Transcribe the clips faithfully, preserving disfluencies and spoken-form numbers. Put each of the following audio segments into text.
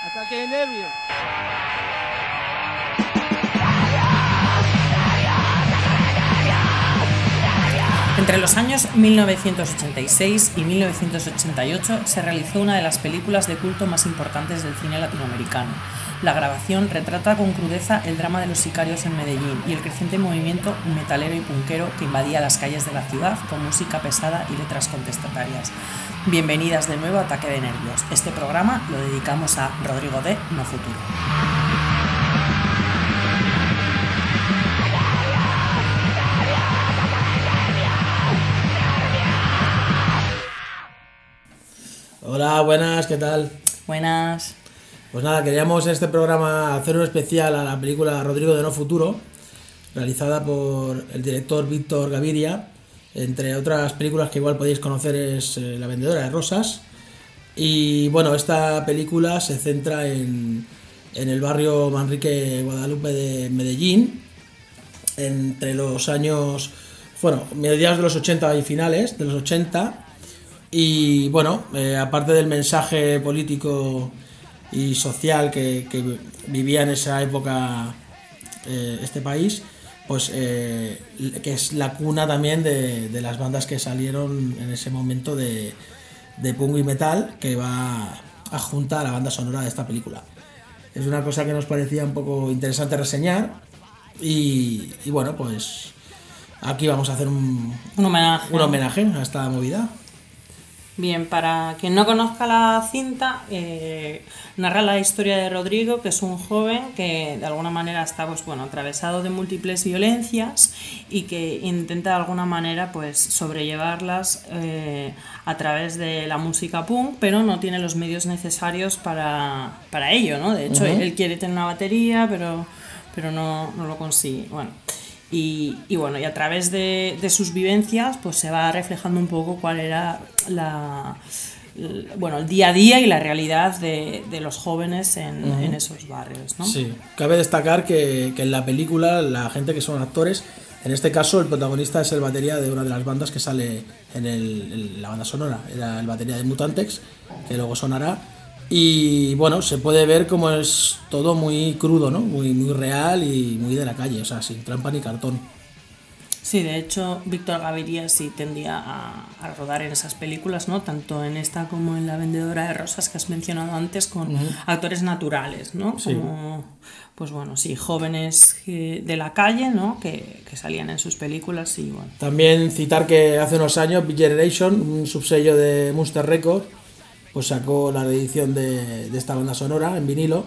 Ataque de nervios. Entre los años mil novecientos ochenta y seis y mil novecientos ochenta y ocho se realizó una de las películas de culto más importantes del cine latinoamericano. La grabación retrata con crudeza el drama de los sicarios en Medellín y el creciente movimiento metalero y punkero que invadía las calles de la ciudad con música pesada y letras contestatarias. Bienvenidas de nuevo a Ataque de Nervios. Este programa lo dedicamos a Rodrigo de No Futuro. Hola, buenas, ¿qué tal? Buenas. Pues nada, queríamos en este programa hacer un especial a la película Rodrigo de No Futuro, realizada por el director Víctor Gaviria. Entre otras películas que igual podéis conocer es eh, La vendedora de rosas. Y bueno, esta película se centra en, en el barrio Manrique Guadalupe de Medellín, entre los años, bueno, mediados de los ochenta y finales de los ochenta. Y bueno, eh, aparte del mensaje político y social que, que vivía en esa época eh, este país, pues eh, que es la cuna también de, de las bandas que salieron en ese momento de, de punk y metal, que va a juntar a la banda sonora de esta película. Es una cosa que nos parecía un poco interesante reseñar y, y bueno, pues aquí vamos a hacer un, un homenaje, un homenaje a esta movida. Bien, para quien no conozca la cinta, eh, narra la historia de Rodrigo, que es un joven que de alguna manera está pues, bueno, atravesado de múltiples violencias y que intenta de alguna manera pues, sobrellevarlas eh, a través de la música punk, pero no tiene los medios necesarios para, para ello, ¿no? De hecho, uh-huh. él, él quiere tener una batería, pero, pero no, no lo consigue. Bueno. Y, y bueno, y a través de, de sus vivencias pues se va reflejando un poco cuál era la, el, bueno, el día a día y la realidad de, de los jóvenes en, uh-huh. en esos barrios, ¿no? Sí, cabe destacar que, que en la película la gente que son actores, en este caso el protagonista es el batería de una de las bandas que sale en, el, en la banda sonora, era el batería de Mutantex, que luego sonará. Y bueno, se puede ver como es todo muy crudo, ¿no? Muy, muy real y muy de la calle, o sea, sin trampa ni cartón. Sí, de hecho, Víctor Gaviria sí tendía a, a rodar en esas películas, ¿no? Tanto en esta como en La vendedora de rosas que has mencionado antes, con uh-huh. actores naturales, ¿no? Sí. Como, pues bueno, sí, jóvenes de la calle, ¿no? Que, que salían en sus películas y bueno. También citar que hace unos años Big Generation, un subsello de Monster Records, pues sacó la reedición de, de esta banda sonora en vinilo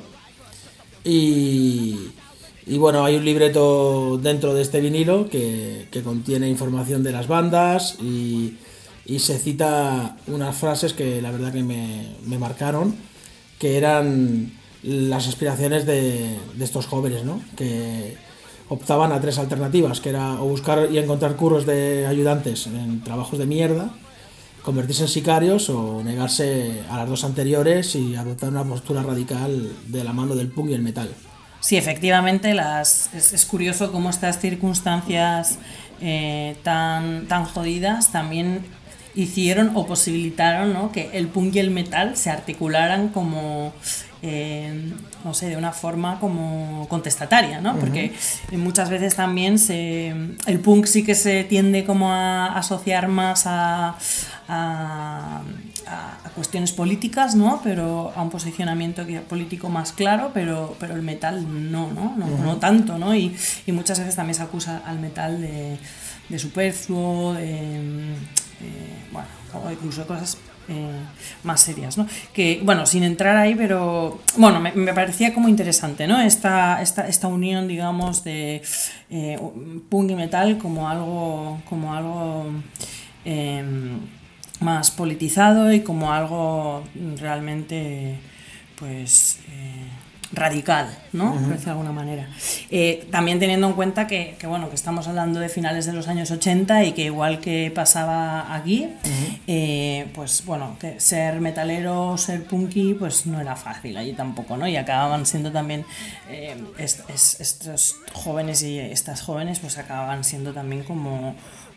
y, y bueno, hay un libreto dentro de este vinilo que, que contiene información de las bandas y, y se cita unas frases que la verdad que me, me marcaron, que eran las aspiraciones de, de estos jóvenes, ¿no? Que optaban a tres alternativas, que era o buscar y encontrar curros de ayudantes en trabajos de mierda, convertirse en sicarios o negarse a las dos anteriores y adoptar una postura radical de la mano del punk y el metal. Sí, efectivamente, las, es, es curioso cómo estas circunstancias eh, tan, tan jodidas también hicieron o posibilitaron, ¿no? Que el punk y el metal se articularan como, eh, no sé, de una forma como contestataria, ¿no? Uh-huh. Porque muchas veces también se, el punk sí que se tiende como a asociar más a, a, a cuestiones políticas, ¿no? Pero a un posicionamiento político más claro, pero, pero el metal no, ¿no? No, uh-huh. no tanto, ¿no? Y, y muchas veces también se acusa al metal de, de superfluo, de... Eh, bueno, o incluso cosas eh, más serias, ¿no? Que, bueno, sin entrar ahí, pero bueno, me, me parecía como interesante, ¿no? Esta, esta, esta unión, digamos, de eh, punk y metal como algo, como algo eh, más politizado y como algo realmente, pues... Eh, radical, ¿no? Uh-huh. Por decirlo de alguna manera. Eh, también teniendo en cuenta que, que, bueno, que estamos hablando de finales de los años ochenta y que igual que pasaba aquí, uh-huh. eh, pues bueno, que ser metalero, ser punky, pues no era fácil allí tampoco, ¿no? Y acababan siendo también eh, est- est- estos jóvenes y estas jóvenes, pues acababan siendo también como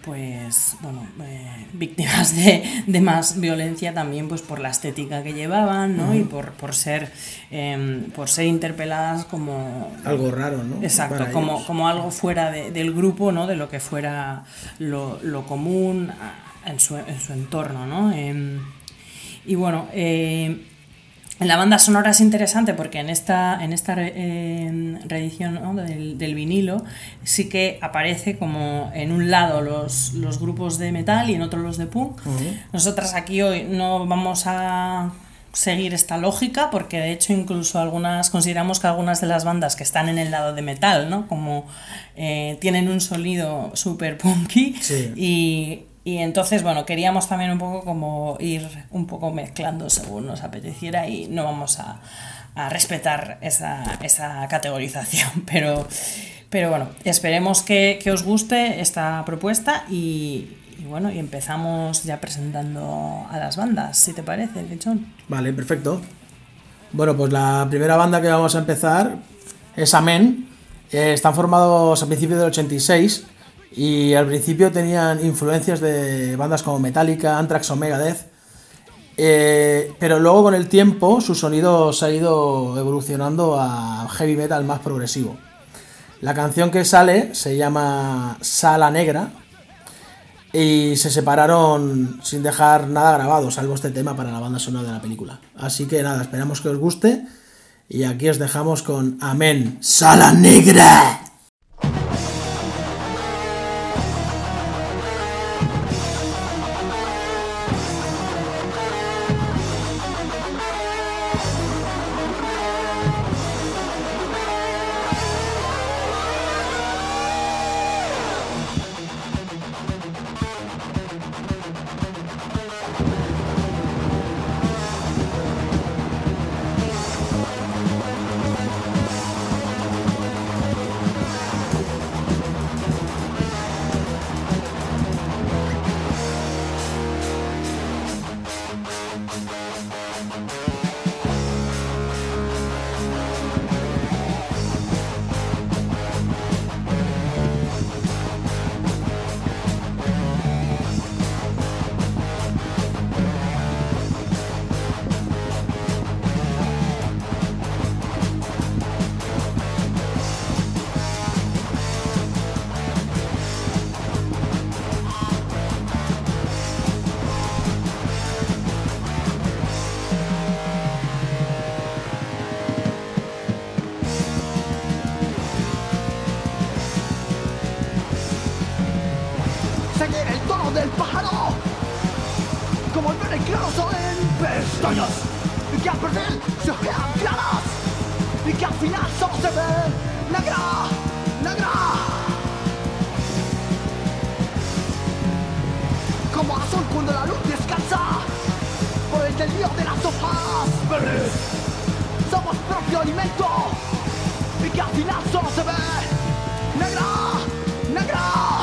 pues bueno, eh, víctimas de, de más violencia también, pues por la estética que llevaban, ¿no? Uh-huh. Y por, por ser eh, por ser interpeladas como algo raro, ¿no? Exacto, como, como algo fuera de, del grupo, ¿no? De lo que fuera lo, lo común en su, en su entorno, ¿no? Eh, y bueno, eh, en la banda sonora es interesante porque en esta, en esta re, eh, reedición, ¿no? del, del vinilo sí que aparece como en un lado los, los grupos de metal y en otro los de punk. Uh-huh. Nosotras aquí hoy no vamos a seguir esta lógica porque de hecho incluso algunas consideramos que algunas de las bandas que están en el lado de metal, ¿no? Como eh, tienen un sonido súper punky, sí. y Y entonces, bueno, queríamos también un poco como ir un poco mezclando según nos apeteciera y no vamos a, a respetar esa, esa categorización. Pero, pero bueno, esperemos que, que os guste esta propuesta y, y bueno, y empezamos ya presentando a las bandas, si te parece, Lechón. Vale, perfecto. Bueno, pues la primera banda que vamos a empezar es Amén. Eh, están formados a principios del ochenta y seis. Y al principio tenían influencias de bandas como Metallica, Anthrax o Megadeth, eh, pero luego con el tiempo su sonido se ha ido evolucionando a heavy metal más progresivo. La canción que sale se llama Sala Negra y se separaron sin dejar nada grabado, salvo este tema para la banda sonora de la película. Así que nada, esperamos que os guste y aquí os dejamos con Amén, Sala Negra. Seguir el tono del pájaro, como el verde claro en pestañas, y que al perder se ojean claras, y que al final solo se ve negra, negra. Como azul cuando la luz descansa por el desvío de las hojas verdes. Somos propio alimento, y que al final solo se ve negra, negra.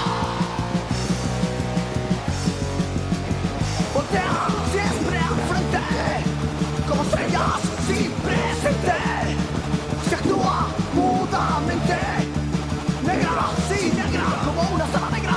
Voltea siempre al frente, como estrellas sin presente. Se actúa mudamente, negra, sí, negra, como una sala negra.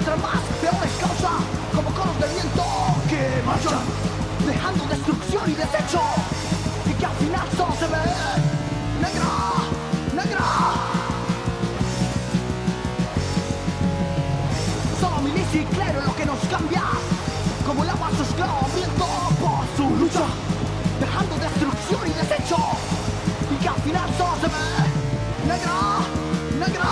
muestran más peores causas, como conos de viento que marchan, dejando destrucción y desecho, y que al final solo se ve negra, negra. Solo milicia y clero es lo que nos cambia, como el agua su esclavo hambriento por su lucha, dejando destrucción y desecho, y que al final solo se ve negra, negra.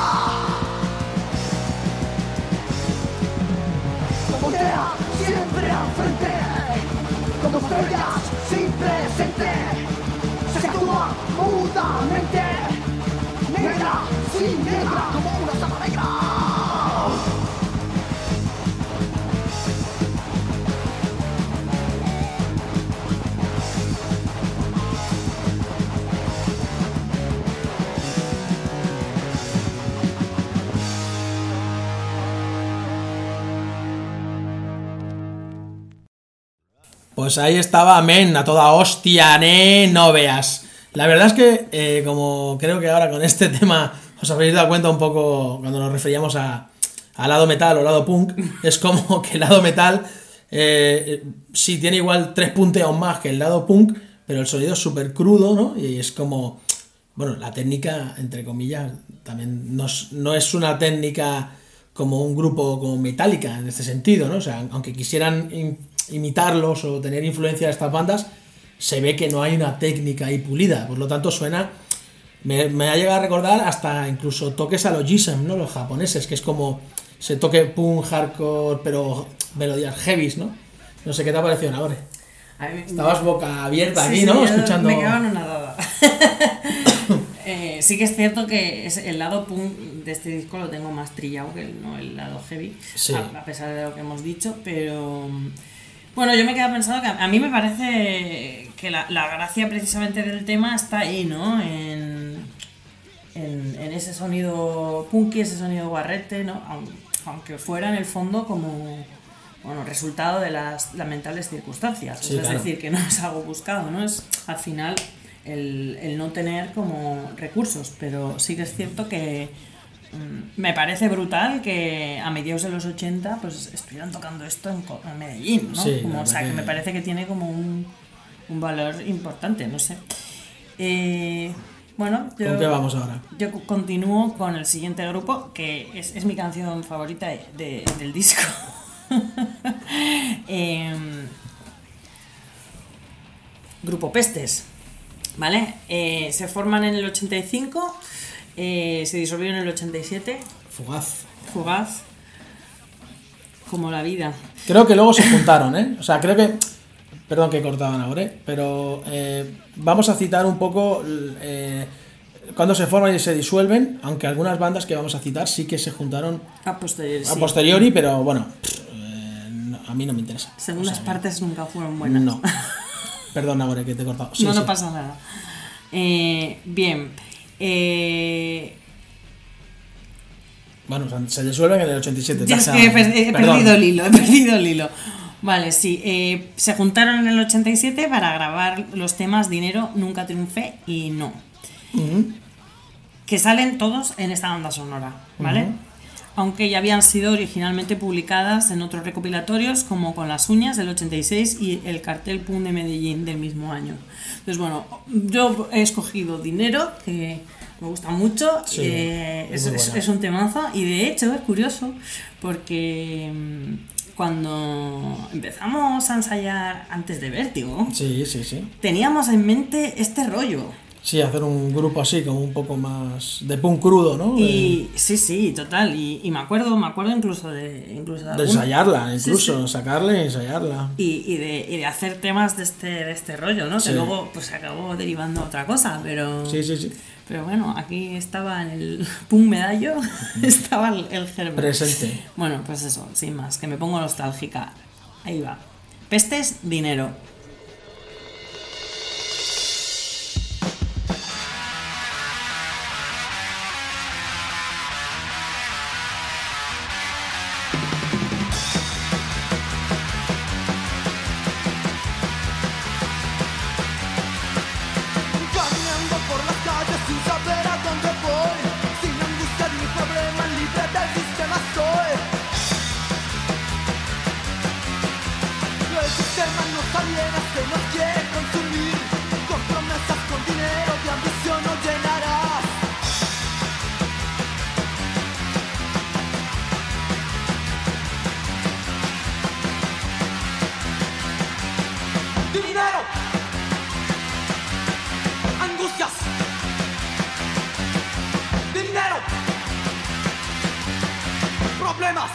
Como idea siempre al frente, como estrellas sin presente, se actúa mudamente, negra, sin negra, como una sala negra. Pues ahí estaba, men, a toda hostia, ne, no veas. La verdad es que, eh, como creo que ahora con este tema os habréis dado cuenta un poco cuando nos referíamos a, a lado metal o lado punk, es como que el lado metal eh, sí tiene igual tres punteos más que el lado punk, pero el sonido es súper crudo, ¿no? Y es como, bueno, la técnica, entre comillas, también no es, no es una técnica como un grupo como Metallica en este sentido, ¿no? O sea, aunque quisieran in, imitarlos o tener influencia de estas bandas, se ve que no hay una técnica ahí pulida, por lo tanto suena, me, me ha llegado a recordar hasta incluso toques a los Jism, ¿no? Los japoneses, que es como ese toque punk, hardcore, pero melodías heavies, ¿no? No sé qué te ha parecido, Nagore. Estabas boca abierta sí, aquí, sí, ¿no? yo Escuchando. Me quedaba anonadada. eh, sí que es cierto que es el lado punk de este disco lo tengo más trillado que el, no el lado heavy, sí. a, a pesar de lo que hemos dicho, pero bueno, yo me he quedado pensando que a, a mí me parece que la, la gracia precisamente del tema está ahí, ¿no? En, en, en ese sonido punky, ese sonido guarrete, ¿no? Aunque fuera en el fondo como, bueno, resultado de las lamentables circunstancias. Sí, es claro. decir, que no es algo buscado, ¿no? Es al final el, el no tener como recursos, pero sí que es cierto que mm, me parece brutal que a mediados de los ochenta pues estuvieran tocando esto en, en Medellín, ¿no? Sí, como, o sea, que... que me parece que tiene como un, un valor importante, no sé. Eh, bueno, yo, ¿Con qué vamos ahora? Yo continúo con el siguiente grupo, que es, es mi canción favorita de, de, del disco. eh, grupo Pestes, ¿vale? Eh, se forman en el ochenta y cinco, eh, se disolvieron en el ochenta y siete. Fugaz. Fugaz. Como la vida. Creo que luego se juntaron, ¿eh? O sea, creo que... Perdón que cortaban ahora, ¿eh? Pero eh, vamos a citar un poco eh, cuando se forman y se disuelven, aunque algunas bandas que vamos a citar sí que se juntaron a posteriori, a sí. posteriori, pero bueno, eh, no, a mí no me interesa. Segundas o sea, partes nunca fueron buenas. No. Perdón, Nagore, que te he cortado. Sí, no, no sí. pasa nada. Eh, bien. Eh... Bueno, se disuelven en el ochenta y siete. Ya es que he, per he perdido el hilo, he perdido el hilo. Vale, sí. Eh, se juntaron en el ochenta y siete para grabar los temas Dinero, Nunca Triunfé y No. Uh-huh. Que salen todos en esta banda sonora, ¿vale? Uh-huh. Aunque ya habían sido originalmente publicadas en otros recopilatorios, como Con las Uñas del ochenta y seis y El Cartel Pum de Medellín del mismo año. Entonces, bueno, yo he escogido Dinero, que me gusta mucho, sí, eh, es, es, es un temazo, y de hecho es curioso porque cuando empezamos a ensayar antes de Vértigo, sí, sí, sí. teníamos en mente este rollo. Sí, hacer un grupo así, como un poco más de punk crudo, ¿no? Y eh, sí, sí, total. Y, y me acuerdo, me acuerdo incluso de, incluso de, de ensayarla, incluso, sí, sí. sacarle y ensayarla. Y, y, de, y de hacer temas de este, de este rollo, ¿no? Sí. Que luego pues acabó derivando a otra cosa, pero. Sí, sí, sí. Pero bueno, aquí estaba en el punk medallo, estaba el, el germen. Presente. Bueno, pues eso, sin más, que me pongo nostálgica. Ahí va. Pestes, Dinero. problemas,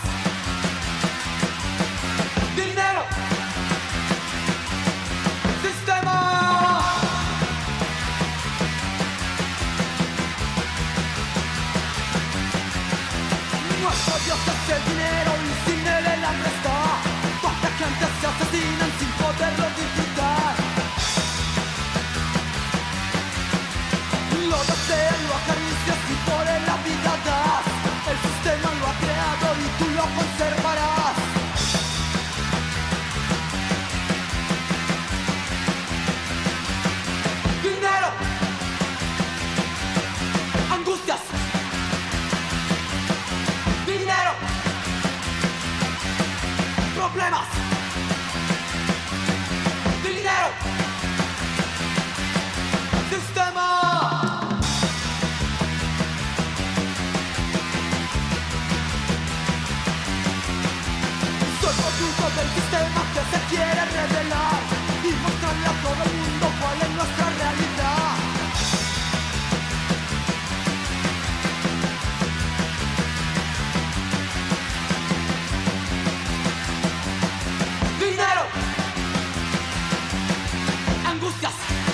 dinero, sistema. Nuestro Dios es el dinero y sin él el hambre está. Cuánta gente se asesinan sin poderlo disfrutar. Lo deseas, lo acaricias y por él la vida das. El sistema lo ha creado y tú lo conservarás. Dinero, angustias. Dinero, problemas. Dinero, sistema. Soy producto del sistema que se quiere revelar y mostrarle a todo el mundo cuál es nuestra realidad. Dinero, angustias.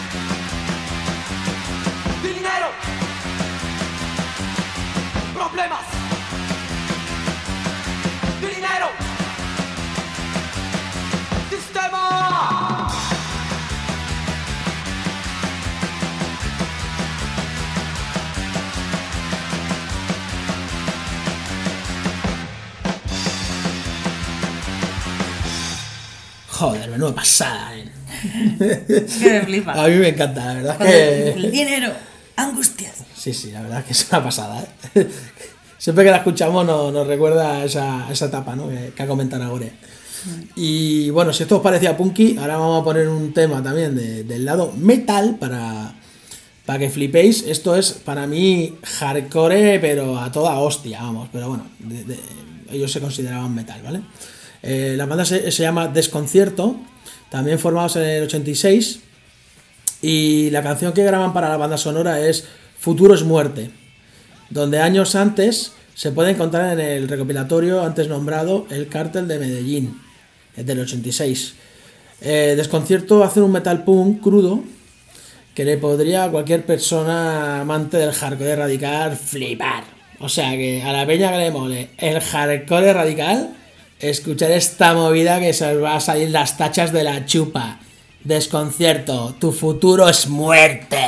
Dinero, problemas. Dinero, sistema. Joder, menuda pasada, ¿eh? Que me flipa. A mí me encanta, la verdad es Cuando que... el dinero, angustias. Sí, sí, la verdad es que es una pasada, ¿eh? Siempre que la escuchamos nos, nos recuerda esa, esa etapa, ¿no? que, que ha comentado Agore. Y bueno, si esto os parecía punky, ahora vamos a poner un tema también de, del lado metal para, para que flipéis. Esto es para mí hardcore, pero a toda hostia, vamos. Pero bueno, de, de, ellos se consideraban metal, ¿vale? Eh, la banda se, se llama Desconcierto, también formados en el ochenta y seis. Y la canción que graban para la banda sonora es Futuro es Muerte, donde años antes se puede encontrar en el recopilatorio antes nombrado El Cártel de Medellín, es del ochenta y seis. Eh, Desconcierto hace un metal punk crudo que le podría a cualquier persona amante del hardcore radical flipar. O sea que a la peña que le mole el hardcore radical, escuchar esta movida que se os va a salir las tachas de la chupa. Desconcierto, tu futuro es muerte.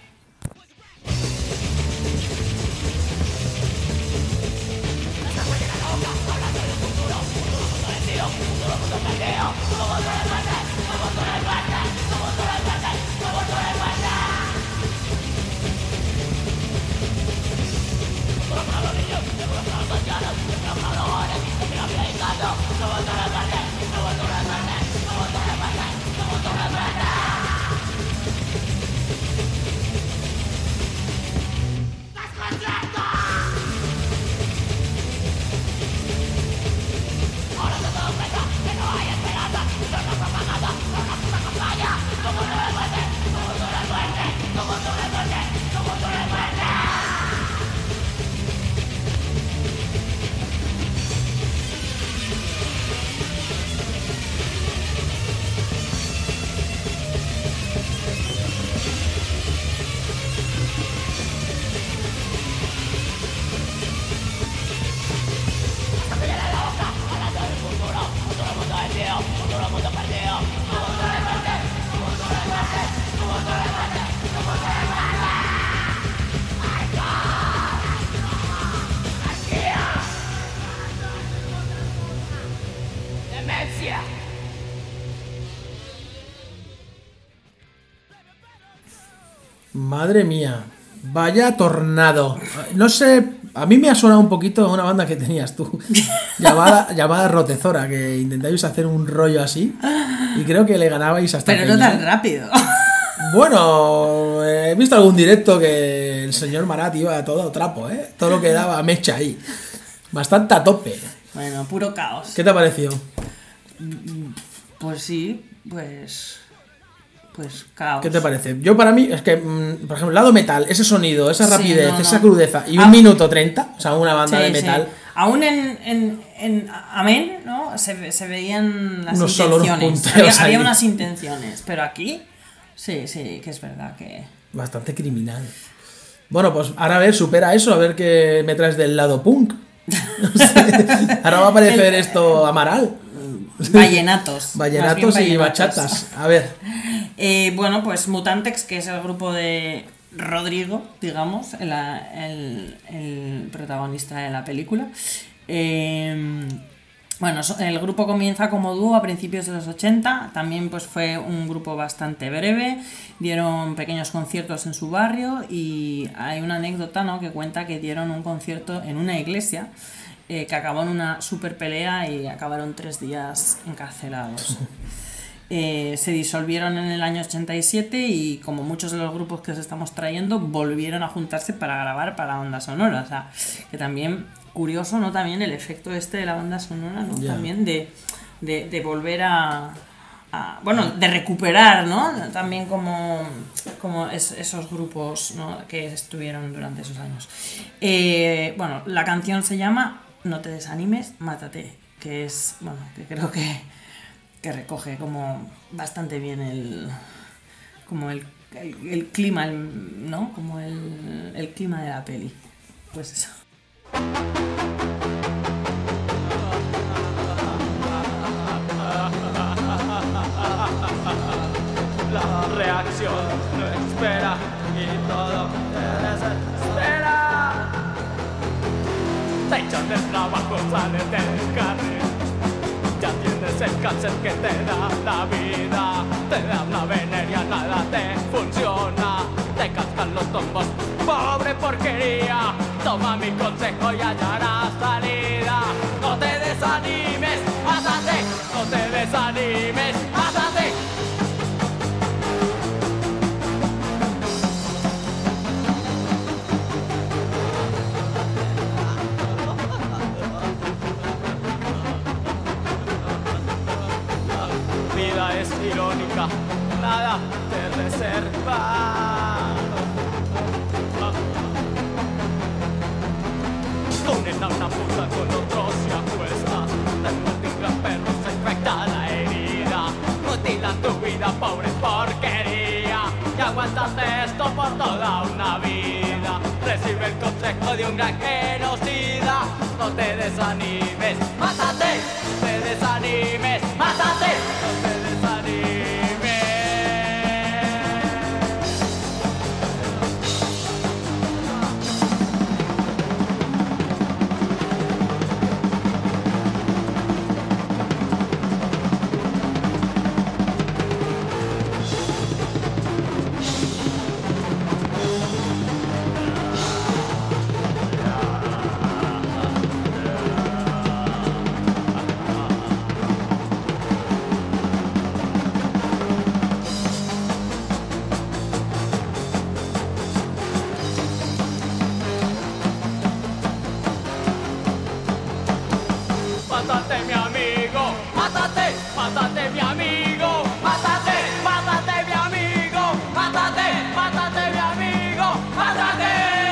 Madre mía, vaya tornado. No sé, a mí me ha sonado un poquito a una banda que tenías tú, llamada, llamada Rotezora, que intentáis hacer un rollo así y creo que le ganabais hasta... Pero no tan rápido. Bueno, he visto algún directo que el señor Marat iba a todo trapo, ¿eh? Todo lo que daba mecha ahí. Bastante a tope. Bueno, puro caos. ¿Qué te ha parecido? Pues sí, pues... Pues caos. ¿Qué te parece? Yo para mí, es que, por ejemplo, el lado metal, ese sonido, esa Sí, rapidez, no, no. esa crudeza y un Ah, minuto treinta, o sea, una banda sí, de metal, sí. aún en, en, en Amén, ¿no? Se, se veían las Unos intenciones. Había, ahí. había unas intenciones, pero aquí sí, sí, que es verdad que... Bastante criminal. Bueno, pues ahora a ver, supera eso, a ver qué me traes del lado punk. No sé. Ahora va a aparecer El- esto Amaral. Vallenatos. Vallenatos más bien y vallenatos. bachatas. A ver. Eh, bueno, pues Mutantex, que es el grupo de Rodrigo, digamos, el, el, el protagonista de la película. Eh, bueno, so- el grupo comienza como dúo a principios de los ochenta, también pues fue un grupo bastante breve, dieron pequeños conciertos en su barrio y hay una anécdota, ¿no?, que cuenta que dieron un concierto en una iglesia eh, que acabó en una super pelea y acabaron tres días encarcelados. Eh, se disolvieron en el año ochenta y siete y como muchos de los grupos que os estamos trayendo volvieron a juntarse para grabar para banda sonora, o sea, que también curioso, ¿no? También el efecto este de la banda sonora, ¿no? Ya. También de, de, de volver a, a- bueno, de recuperar, ¿no? También como, como es- esos grupos, ¿no?, que estuvieron durante esos años. Eh, bueno, la canción se llama No te desanimes, mátate, que es, bueno, que creo que que recoge como bastante bien el como el, el, el clima, el- ¿no? Como el, el clima de la peli. Pues eso. La reacción no espera y todo te desespera. Te echan del trabajo, sales del carril. Ya tienes el cáncer que te da la vida. Te da una veneria, nada te funciona. Te cascan los tombos, pobre porquería. Toma mi consejo y hallarás salida. No te desanimes, mátate. No te desanimes, mátate. Vida es irónica, nada te reserva. Unen a una puta con otro se acuesta. Te multiplican perros, se infecta la herida. Mutilan tu vida, pobre porquería. Y aguantaste esto por toda una vida. Recibe el consejo de un gran genocida. No te desanimes, mátate. No te desanimes, mátate. No te desanimes. Mátate mi amigo, mátate, mátate mi amigo, mátate, mátate mi amigo, mátate, mátate mi amigo, mátate.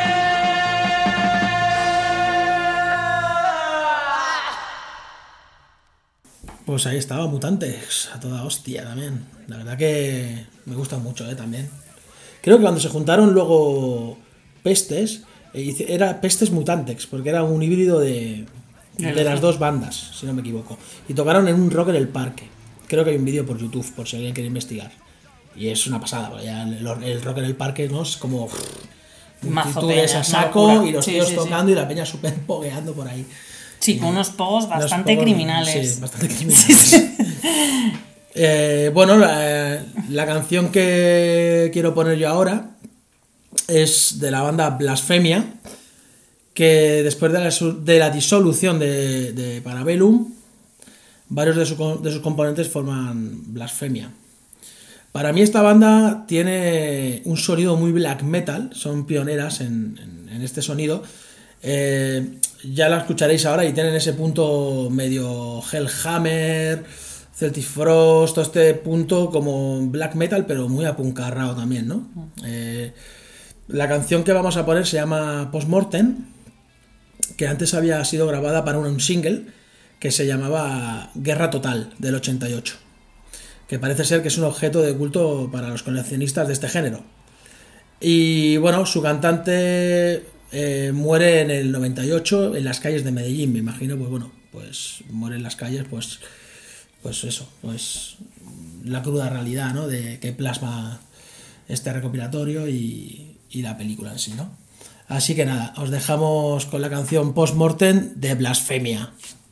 Pues ahí estaba, Mutantes, a toda hostia también. La verdad que me gusta mucho, ¿eh? También. Creo que cuando se juntaron luego Pestes, eh, hice- era Pestes Mutantex, porque era un híbrido de, de las dos bandas, si no me equivoco. Y tocaron en un rock en el parque. Creo que hay un vídeo por YouTube, por si alguien quiere investigar. Y es una pasada, porque ya el, el rock en el parque, ¿no? Es como Mazo multitudes peña, a una saco locura. y los Sí, tíos sí, sí. tocando y la peña súper pogueando por ahí. Sí, con unos pogos Los bastante pocos- criminales. Sí, bastante criminales. Eh, bueno, la, la canción que quiero poner yo ahora es de la banda Blasfemia, que después de la, su- de la disolución de, de Parabellum, varios de, su- de sus componentes forman Blasfemia. Para mí esta banda tiene un sonido muy black metal, son pioneras en, en- en este sonido. Eh, ya la escucharéis ahora y tienen ese punto medio Hellhammer, Celtic Frost, todo este punto como black metal, pero muy apuncarrado también, ¿no? Eh, la canción que vamos a poner se llama Postmortem, que antes había sido grabada para un single que se llamaba Guerra Total, del ochenta y ocho, que parece ser que es un objeto de culto para los coleccionistas de este género. Y bueno, su cantante eh, muere en el noventa y ocho en las calles de Medellín, me imagino, pues bueno, pues muere en las calles, pues, pues eso, pues la cruda realidad, ¿no?, de que plasma este recopilatorio y, y la película en sí, ¿no? Así que nada, os dejamos con la canción Postmortem de Blasfemia.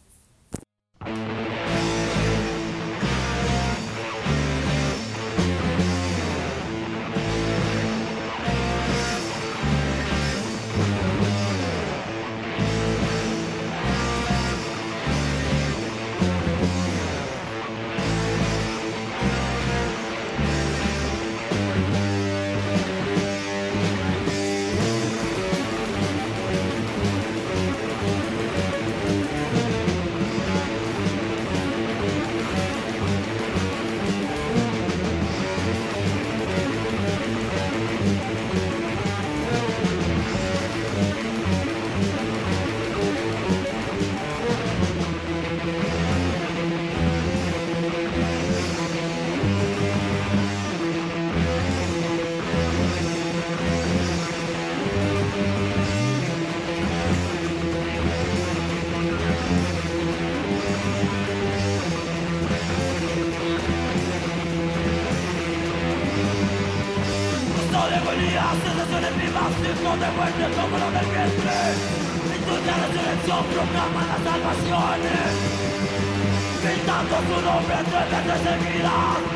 Sensaciones vivas, signos de muerte como los del vientre. Industria de silencio proclama las salvaciones, gritando su nombre tres veces seguida.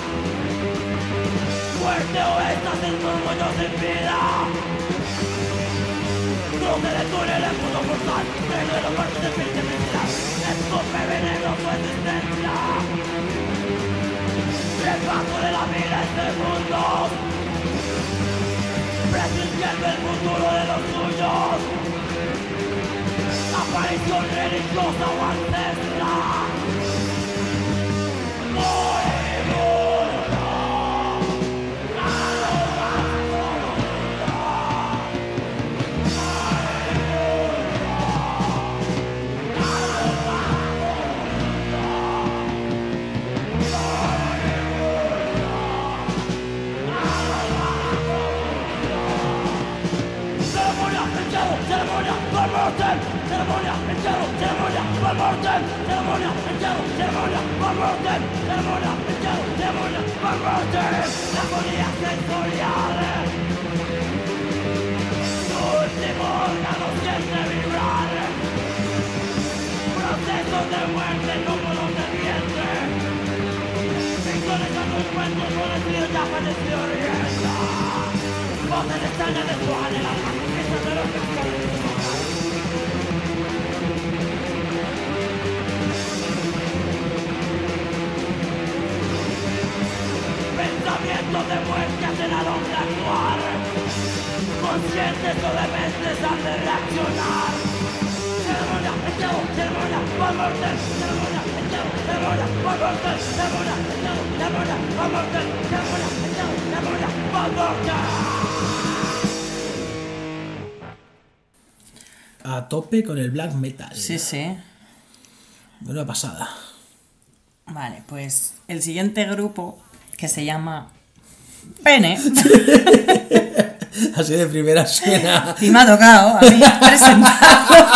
Muerte o éxtasis, murmullos sin vida. Cruce de túneles, mundo mortal, reino de los muertos de fin de felicidad. Escupe veneno su existencia. Repaso de la vida en segundos, presintiendo el futuro de los suyos. Aparición religiosa o ancestral. Ceremonia, Postmortem, ceremonia, entierro, ceremonia, Postmortem, ceremonia, entierro, ceremonia, Postmortem, ceremonia, entierro, ceremonia, Postmortem. La agonía sensorial, su último órgano siente vibrar. Procesos de muerte como los del vientre. Victorias a tus cuentos, con el frío ya falleció rienda. Voces extrañas de su alma, esas de los pescadores. Pensamientos de muerte hacen al hombre actuar. Conscientes o dementes han de reaccionar. Ceremonia, entierro, ceremonia, Postmortem, ceremonia, entierro, ceremonia, Postmortem, ceremonia, entierro, ceremonia, Postmortem, ceremonia, entierro, ceremonia, Postmortem. A tope con el black metal. Sí, sí. Buena pasada. Vale, pues el siguiente grupo, que se llama Pene. Así de primera suena. Y me ha tocado a mí presentarlo.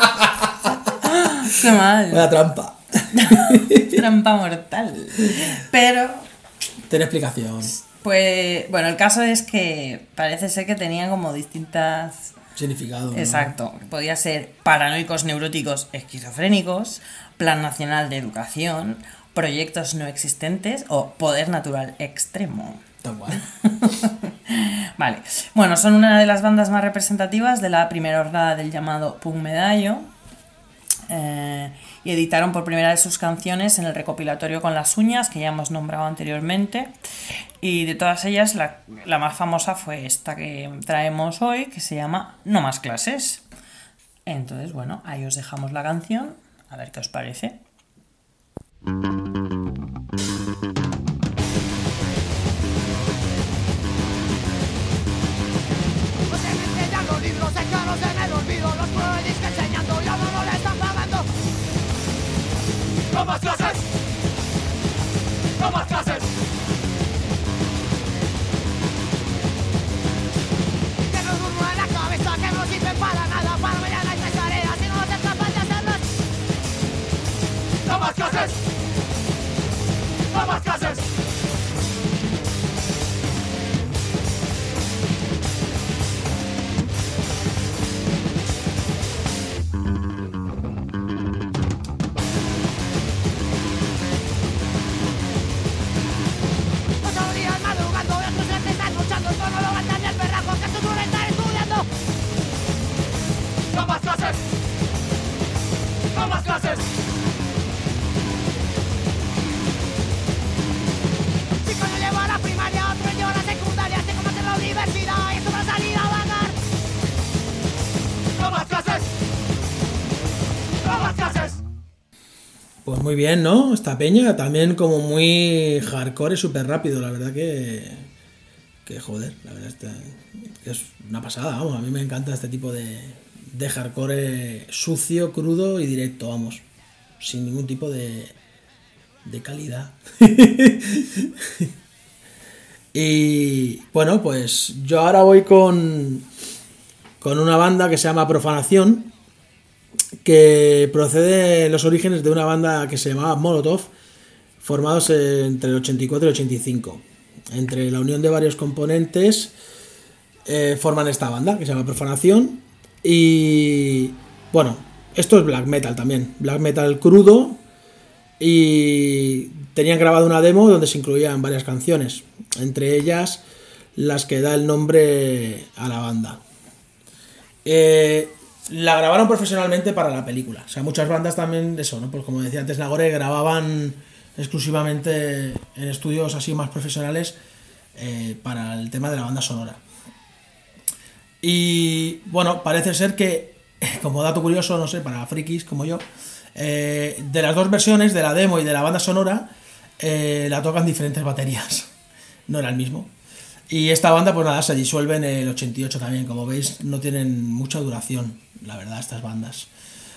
Qué mal. Buena trampa. Trampa mortal. Pero, Tiene explicación. pues, bueno, el caso es que parece ser que tenían como distintas... Significado, ¿no? Exacto. Podía ser paranoicos neuróticos esquizofrénicos, Plan Nacional de Educación, proyectos no existentes o poder natural extremo. Tal cual. Vale. Bueno, son una de las bandas más representativas de la primera hornada del llamado punk medallo. Eh, y editaron por primera vez sus canciones en el recopilatorio Con las uñas, que ya hemos nombrado anteriormente, y de todas ellas la, la más famosa fue esta que traemos hoy, que se llama No más clases. Entonces, bueno, ahí os dejamos la canción, a ver qué os parece. Los libros dejados en el olvido, los crueles que enseñando ¡No más clases! ¡No más clases! Que nos murmura en la cabeza que no sirve para nada. Para mañana hay tres tareas y no vas a ser capaz de hacerlas. ¡No más clases! ¡No más clases! Ocho días madrugando y otros se están luchando. Esto no lo aguantan ni el perraco que su turno está estudiando. ¡No más clases! ¡No más clases! Si coño lleva a la primaria, otro lleva a la secundaria. Sé cómo hacer la universidad y esto para salir a vagar. ¡No más clases! ¡No más clases! Pues muy bien, ¿no? Esta peña también como muy hardcore y súper rápido, la verdad que... Que joder, la verdad está, que es una pasada, vamos, a mí me encanta este tipo de, de hardcore sucio, crudo y directo, vamos, sin ningún tipo de, de calidad. Y bueno, pues yo ahora voy con, con una banda que se llama Profanación, que procede de los orígenes de una banda que se llamaba Molotov, formados entre el ochenta y cuatro y el ochenta y cinco. Entre la unión de varios componentes eh, forman esta banda que se llama Profanación. Y bueno, esto es black metal también, black metal crudo. Y tenían grabado una demo donde se incluían varias canciones, entre ellas las que da el nombre a la banda. Eh, la grabaron profesionalmente para la película. O sea, muchas bandas también, eso, ¿no? Pues como decía antes Nagore, grababan exclusivamente en estudios así más profesionales eh, para el tema de la banda sonora. Y bueno, parece ser que, como dato curioso, no sé, para frikis como yo, eh, de las dos versiones, de la demo y de la banda sonora, eh, la tocan diferentes baterías. No era el mismo. Y esta banda, pues nada, se disuelve en el ochenta y ocho también. Como veis, no tienen mucha duración, la verdad, estas bandas.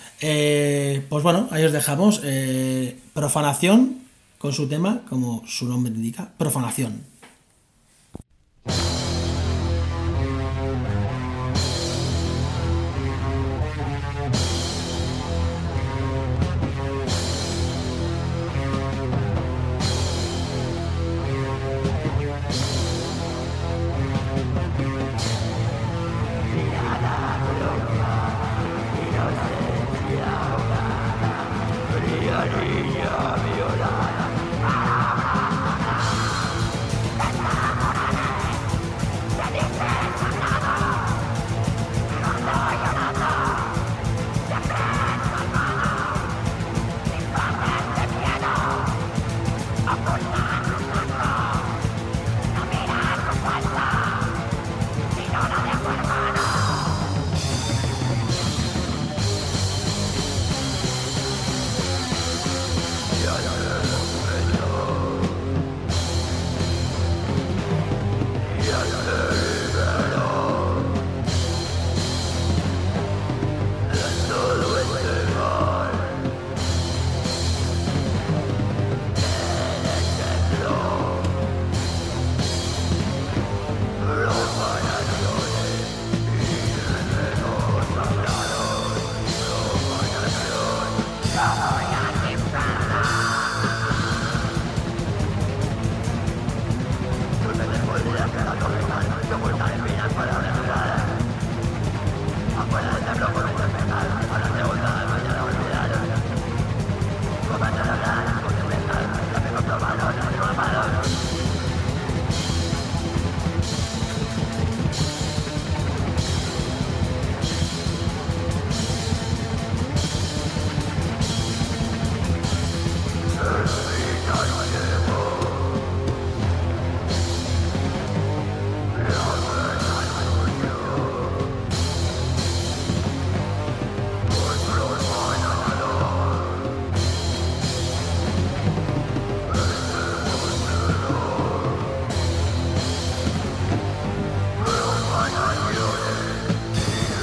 Eh, pues bueno, ahí os dejamos. Eh, Profanación, con su tema, como su nombre indica, Profanación.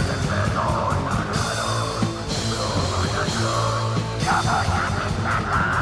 Come on,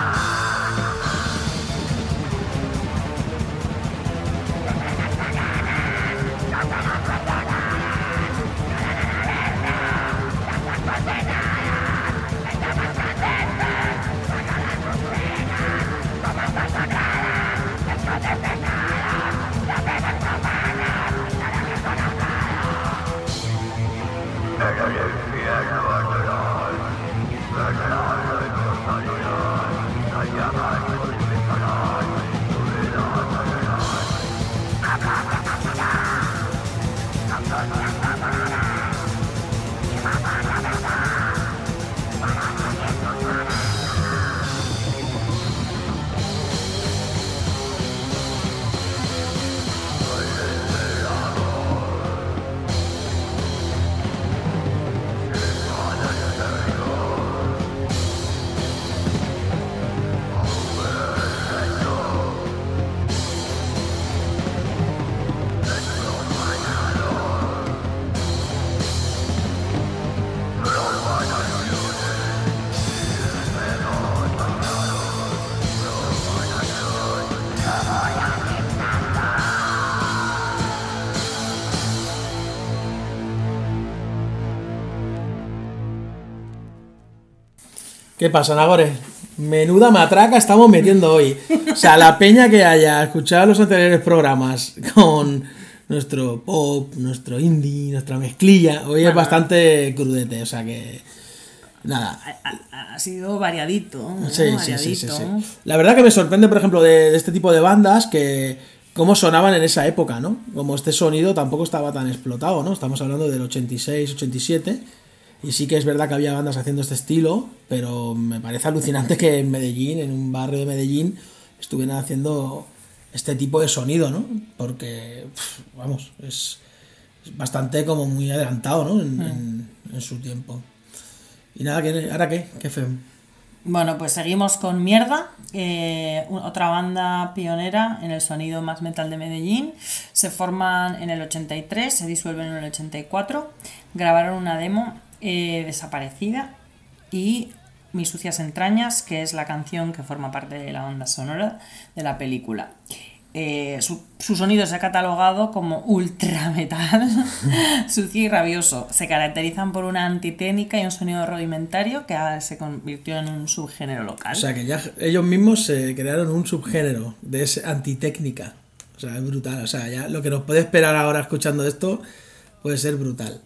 ¿Qué pasa, Nagore? Menuda matraca estamos metiendo hoy. O sea, la peña que haya escuchado los anteriores programas con nuestro pop, nuestro indie, nuestra mezclilla, hoy bueno, es bastante crudete, o sea que... Nada. Ha, ha sido variadito, ¿no? Sí, variadito. Sí, sí, sí, sí. La verdad que me sorprende, por ejemplo, de, de este tipo de bandas que cómo sonaban en esa época, ¿no? Como este sonido tampoco estaba tan explotado, ¿no? Estamos hablando del ochenta y seis, ochenta y siete, y sí que es verdad que había bandas haciendo este estilo, pero me parece alucinante que en Medellín, en un barrio de Medellín, estuvieran haciendo este tipo de sonido, ¿no? Porque, vamos, es, es bastante como muy adelantado, ¿no? En, mm. en, en su tiempo. Y nada, ¿ahora qué? ¿Qué fue? Bueno, pues seguimos con Mierda, eh, otra banda pionera en el sonido más metal de Medellín. Se forman en el ochenta y tres, se disuelven en el ochenta y cuatro, grabaron una demo eh, desaparecida y Mis sucias entrañas, que es la canción que forma parte de la banda sonora de la película. Eh, su, su sonido se ha catalogado como ultra metal, sucio y rabioso. Se caracterizan por una antitécnica y un sonido rudimentario que se convirtió en un subgénero local. O sea que ya ellos mismos se crearon un subgénero de esa antitécnica. O sea, es brutal. O sea, ya lo que nos puede esperar ahora escuchando esto puede ser brutal.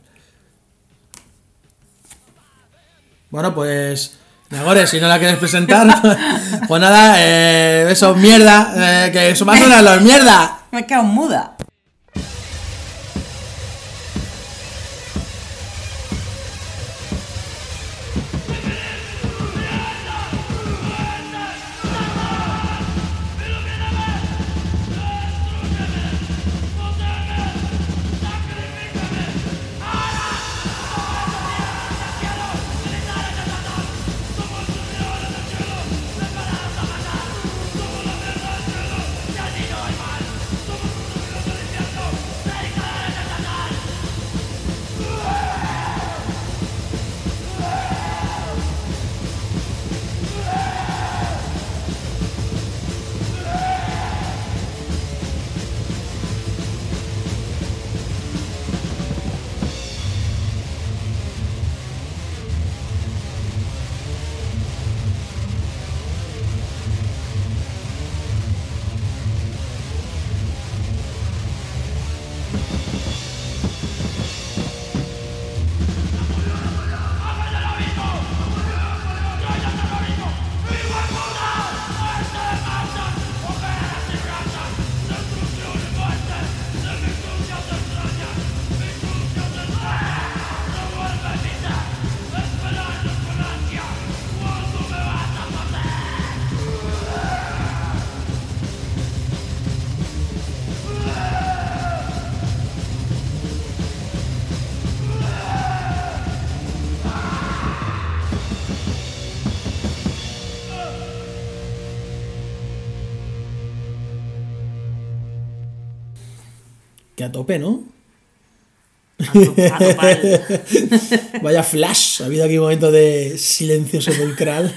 Bueno, pues... Nagore, si no la quieres presentar, pues nada, eh, eso, Mierda, eh, que eso va a sonar los Mierda. Me he quedado muda. Que a tope, ¿no? A, to a topal. Vaya flash, ha habido aquí un momento de silencio sepulcral.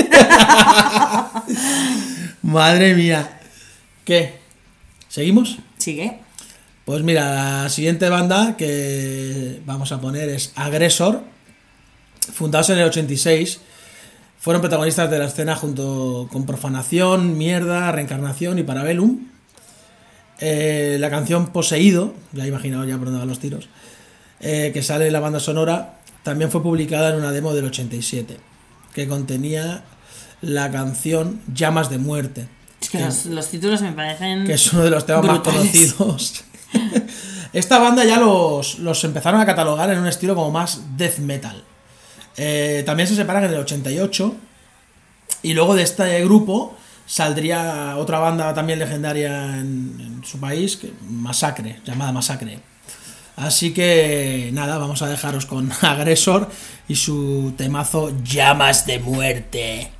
Madre mía. ¿Qué? ¿Seguimos? Sigue. Pues mira, la siguiente banda que vamos a poner es Agresor, fundados en el ochenta y seis. Fueron protagonistas de la escena junto con Profanación, Mierda, Reencarnación y Parabellum. Eh, la canción Poseído, ya he imaginado ya por dónde van los tiros, eh, que sale en la banda sonora, también fue publicada en una demo del ochenta y siete, que contenía la canción Llamas de Muerte. Es que, que los, los títulos me parecen... Que es uno de los temas brutales, más conocidos. Esta banda ya los, los empezaron a catalogar en un estilo como más death metal. Eh, también se separan en el ochenta y ocho, y luego de este grupo saldría otra banda también legendaria en, en su país, que, Masacre, llamada Masacre. Así que nada, vamos a dejaros con Agresor y su temazo Llamas de Muerte.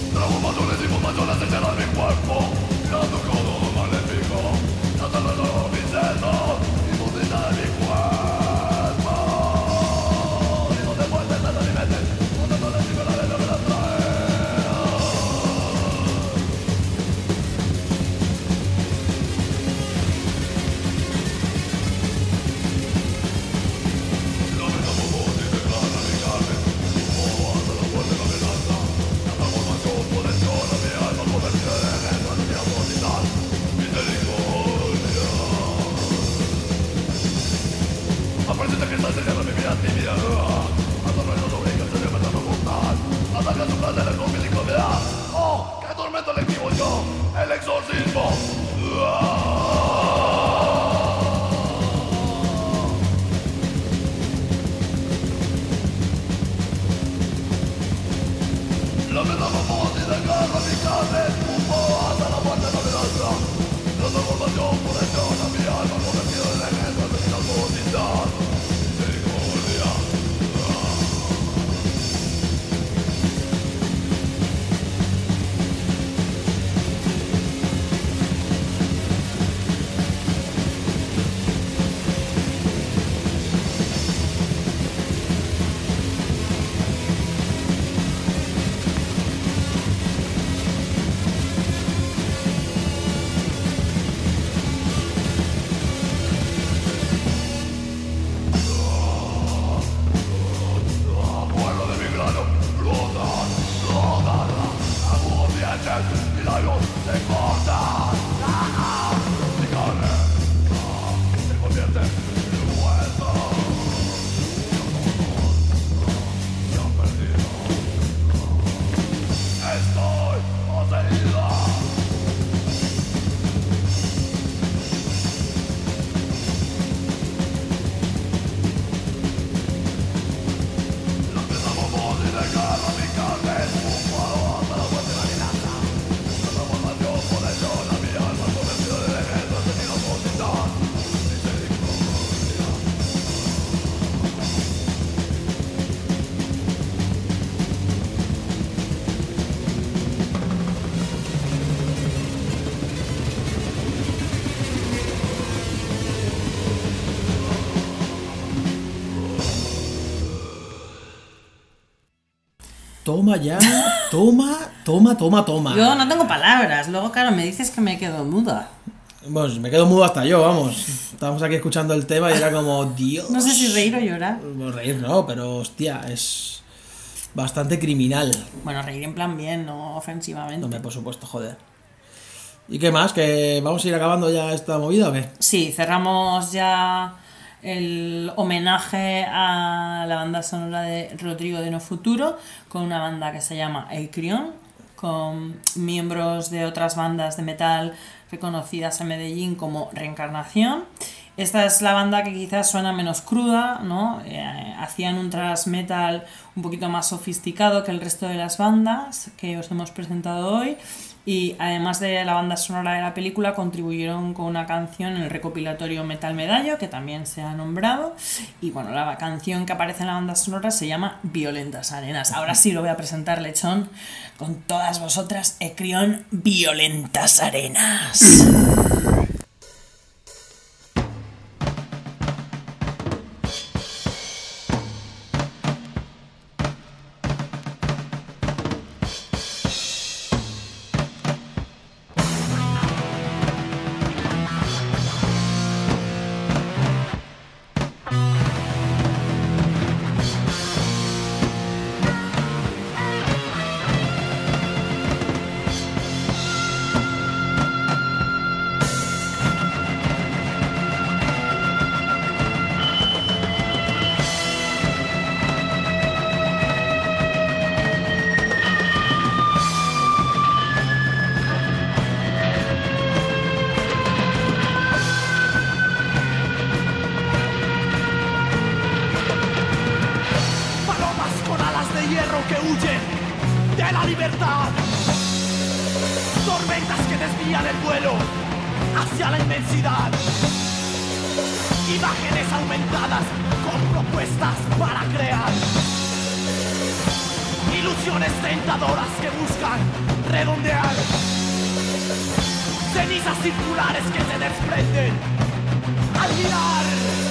Transformaciones y mutaciones se llenan mi cuerpo, creando todo magnífico. Tratando de todo mis sesos y mutilar mi cuerpo. Y no te muertes, no te alimentes, no te toles y verás lo que las trae. La metamorfosis declara mi carne, como hasta la muerte la amenaza. La transformación potenciona mi alma, convertida en entusiasmosidad, misericordia. Aprende que estás cercano a mi vida tímida. Hasta no nos obliga a ser libertad mortal. Hasta que su placer es físico me da. Oh, qué tormento electivo yo, el exorcismo. La metamorfosis desgarra mi carne, escupo hasta la muerte no me lanza. La transformación potenciona mi alma, convertida en engendrada de mi amorosidad. Misericordia. Pueblo de mi grano, rodan, rodan, agudientes, mis labios se cortan. Ah, mi carne ah, se convierte en hueso. Se han perdido. Estoy poseída. La metamorfosis desgarra mi carne, escupo hasta la muerte me amenaza. La transformación potenciona mi alma, convertida en engendrada de mi amorosidad. Misericordia. Toma ya, toma, toma, toma, toma. Yo no tengo palabras. Luego, claro, me dices que me quedo muda. Bueno, me quedo mudo hasta yo, vamos. Estábamos aquí escuchando el tema y era como, Dios. No sé si reír o llorar. Bueno, reír no, pero hostia, es bastante criminal. Bueno, reír en plan bien, no ofensivamente. No me, por supuesto, joder. ¿Y qué más? ¿Que vamos a ir acabando ya esta movida o qué? Sí, cerramos ya el homenaje a la banda sonora de Rodrigo de No Futuro con una banda que se llama Acrion, con miembros de otras bandas de metal reconocidas en Medellín como Reencarnación. Esta es la banda que quizás suena menos cruda, ¿no? Eh, hacían un thrash metal un poquito más sofisticado que el resto de las bandas que os hemos presentado hoy. Y además de la banda sonora de la película, contribuyeron con una canción en el recopilatorio Metal Medallo, que también se ha nombrado. Y bueno, la canción que aparece en la banda sonora se llama Violentas Arenas. Ahora sí lo voy a presentar, Lechón, con todas vosotras, Acrion, Violentas Arenas. que huyen de la libertad. Tormentas que desvían el vuelo hacia la inmensidad. Imágenes aumentadas con propuestas para crear. Ilusiones tentadoras que buscan redondear. Cenizas circulares que se desprenden al girar.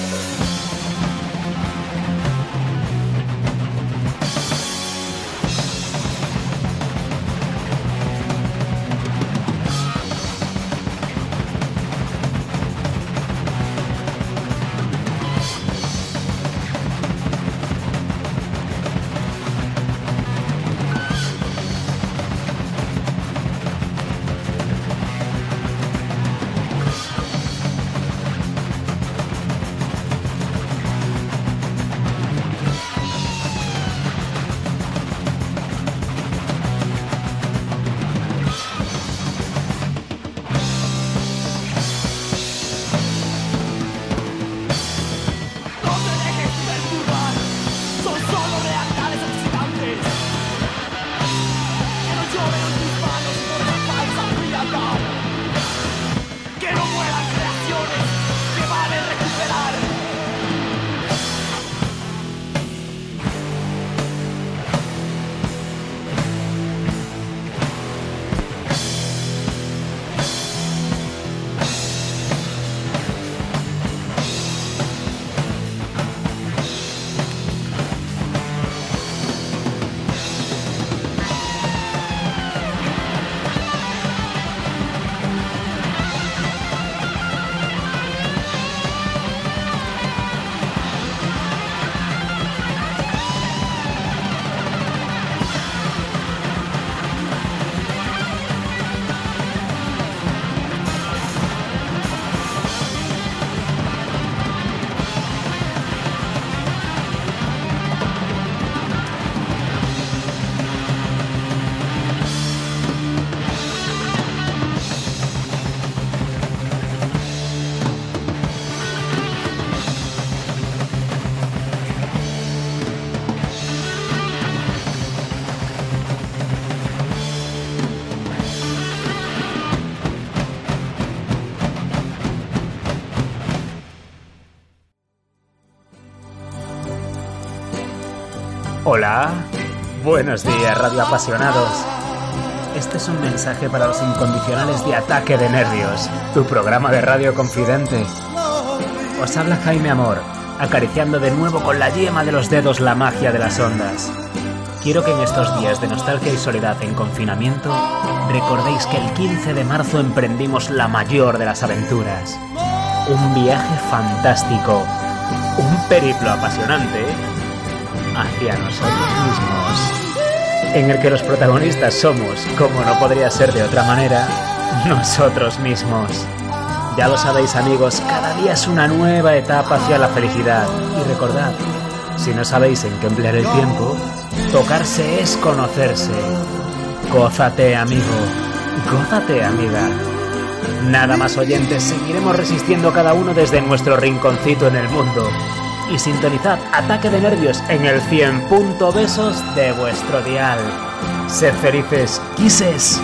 Hola, buenos días, radioapasionados. Este es un mensaje para los incondicionales de Ataque de Nervios, tu programa de radio confidente. Os habla Jaime Amor, acariciando de nuevo con la yema de los dedos la magia de las ondas. Quiero que en estos días de nostalgia y soledad en confinamiento recordéis que el quince de marzo emprendimos la mayor de las aventuras. Un viaje fantástico, un periplo apasionante hacia nosotros mismos, en el que los protagonistas somos, como no podría ser de otra manera, nosotros mismos. Ya lo sabéis, amigos, cada día es una nueva etapa hacia la felicidad. Y recordad, si no sabéis en qué emplear el tiempo, tocarse es conocerse. Gózate, amigo, gózate, amiga. Nada más, oyentes, seguiremos resistiendo cada uno desde nuestro rinconcito en el mundo. Y sintonizad Ataque de Nervios en el cien punto besos de vuestro dial. Sed felices, kisses.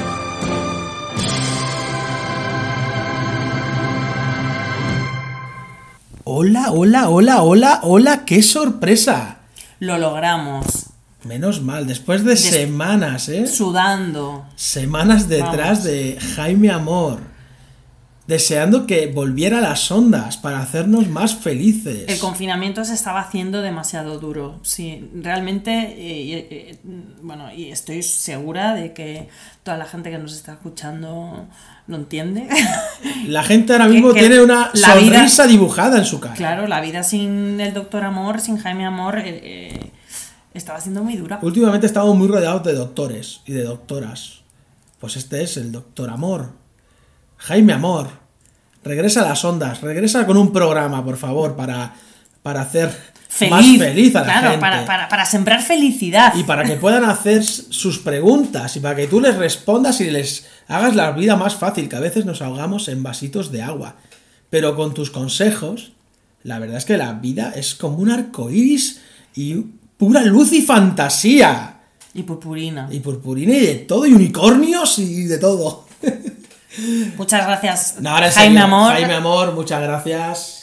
Hola, hola, hola, hola, hola, qué sorpresa. Lo logramos. Menos mal, después de Des- semanas, ¿eh? Sudando. Semanas detrás Vamos. de Jaime Amor. Deseando que volviera a las ondas para hacernos más felices. El confinamiento se estaba haciendo demasiado duro. Sí, realmente, eh, eh, bueno, y estoy segura de que toda la gente que nos está escuchando lo entiende. La gente ahora mismo Que- que tiene una la sonrisa vida- dibujada en su cara. Claro, la vida sin el doctor Amor, sin Jaime Amor, eh, eh, estaba siendo muy dura. Últimamente estamos muy rodeados de doctores y de doctoras. Pues este es el doctor Amor. Jaime Amor, regresa a las ondas, regresa con un programa, por favor, para, para hacer Feliz, más feliz a la claro, gente. para, para, para sembrar felicidad. Y para que puedan hacer sus preguntas y para que tú les respondas y les hagas la vida más fácil, que a veces nos ahogamos en vasitos de agua. Pero con tus consejos, la verdad es que la vida es como un arco iris y pura luz y fantasía. Y purpurina. Y purpurina y de todo, y unicornios y de todo. Muchas gracias, No, ahora en Jaime serio, Amor. Jaime Amor, muchas gracias.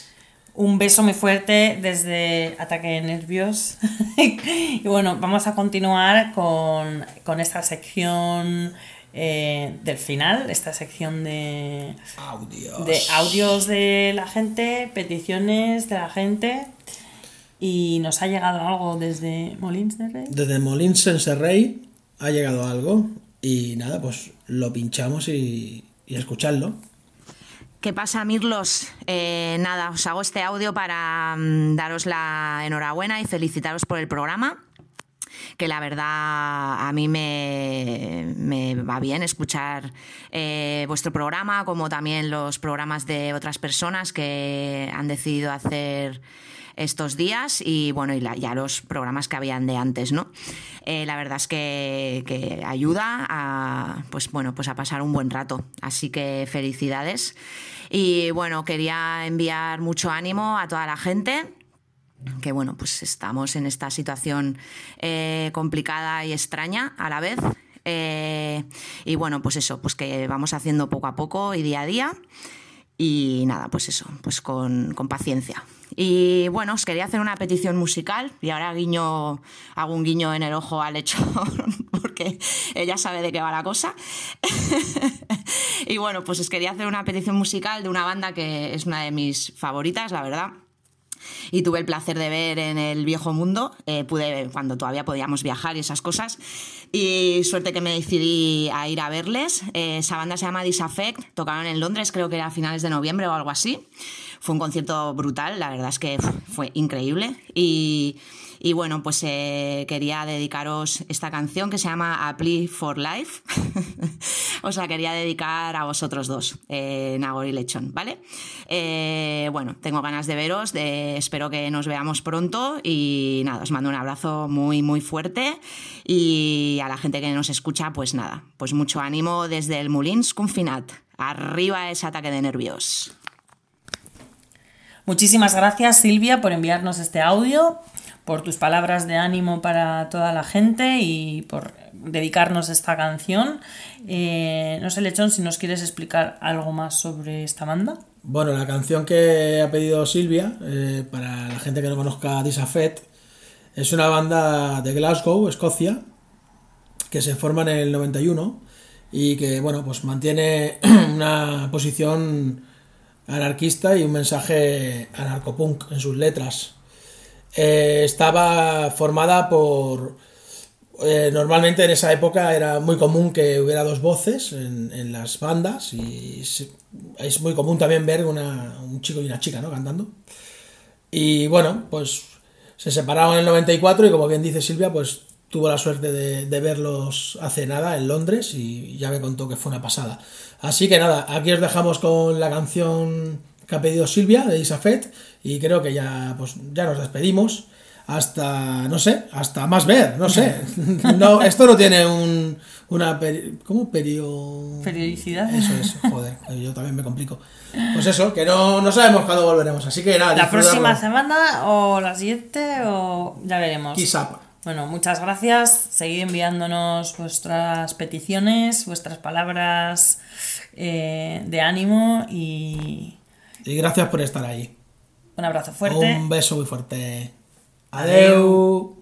Un beso muy fuerte desde Ataque de Nervios. Y bueno, vamos a continuar con, con esta sección eh, del final, esta sección de Audios. de audios de la gente, peticiones de la gente. Y nos ha llegado algo desde Molins de Rey. Desde Molins en Rey ha llegado algo y nada, pues lo pinchamos y, y escuchadlo. ¿Qué pasa, Mirlos? Eh, nada, os hago este audio para mm, daros la enhorabuena y felicitaros por el programa, que la verdad a mí me, me va bien escuchar eh, vuestro programa, como también los programas de otras personas que han decidido hacer estos días y bueno, y la, ya los programas que habían de antes, ¿no? Eh, la verdad es que, que ayuda a, pues bueno, pues a pasar un buen rato, así que felicidades. Y bueno, quería enviar mucho ánimo a toda la gente, que bueno, pues estamos en esta situación eh, complicada y extraña a la vez. Eh, y bueno, pues eso, pues que vamos haciendo poco a poco y día a día. Y nada, pues eso, pues con, con paciencia. Y bueno, os quería hacer una petición musical y ahora guiño, hago un guiño en el ojo al lechón porque ella sabe de qué va la cosa. Y bueno, pues os quería hacer una petición musical de una banda que es una de mis favoritas, la verdad. Y tuve el placer de ver en el viejo mundo, eh, pude cuando todavía podíamos viajar y esas cosas, y suerte que me decidí a ir a verles. Eh, esa banda se llama Disaffect, tocaron en Londres, creo que era a finales de noviembre o algo así. Fue un concierto brutal, la verdad es que fue increíble. Y, y bueno, pues eh, quería dedicaros esta canción que se llama A Plea for Life. Os la quería dedicar a vosotros dos, eh, Nagor y Lechón, ¿vale? Eh, bueno, tengo ganas de veros, de, espero que nos veamos pronto y nada, os mando un abrazo muy, muy fuerte y a la gente que nos escucha, pues nada, pues mucho ánimo desde el Molins Confinat. Arriba ese Ataque de Nervios. Muchísimas gracias, Silvia, por enviarnos este audio, por tus palabras de ánimo para toda la gente y por dedicarnos esta canción. Eh, no sé, Lechón, si nos quieres explicar algo más sobre esta banda. Bueno, la canción que ha pedido Silvia, eh, para la gente que no conozca Disaffect, es una banda de Glasgow, Escocia, que se forma en el noventa y uno y que, bueno, pues mantiene una posición anarquista y un mensaje anarcopunk en sus letras. Eh, estaba formada por... Eh, normalmente en esa época era muy común que hubiera dos voces en, en las bandas y se, es muy común también ver una, un chico y una chica, ¿no?, cantando. Y bueno, pues se separaron en el noventa y cuatro y como bien dice Silvia, pues tuvo la suerte de, de verlos hace nada en Londres y ya me contó que fue una pasada. Así que nada, aquí os dejamos con la canción que ha pedido Silvia de Disaffect y creo que ya, pues, ya nos despedimos. Hasta, no sé, hasta más ver, no sé. No, esto no tiene un, una... Peri, ¿Cómo? Perio... Periodicidad. Eso es, joder, yo también me complico. Pues eso, que no, no sabemos cuándo volveremos, así que nada. La próxima semana o la siguiente o ya veremos. Quizá. Bueno, muchas gracias. Seguid enviándonos vuestras peticiones, vuestras palabras eh, de ánimo y... Y gracias por estar ahí. Un abrazo fuerte. Un beso muy fuerte. Adeu.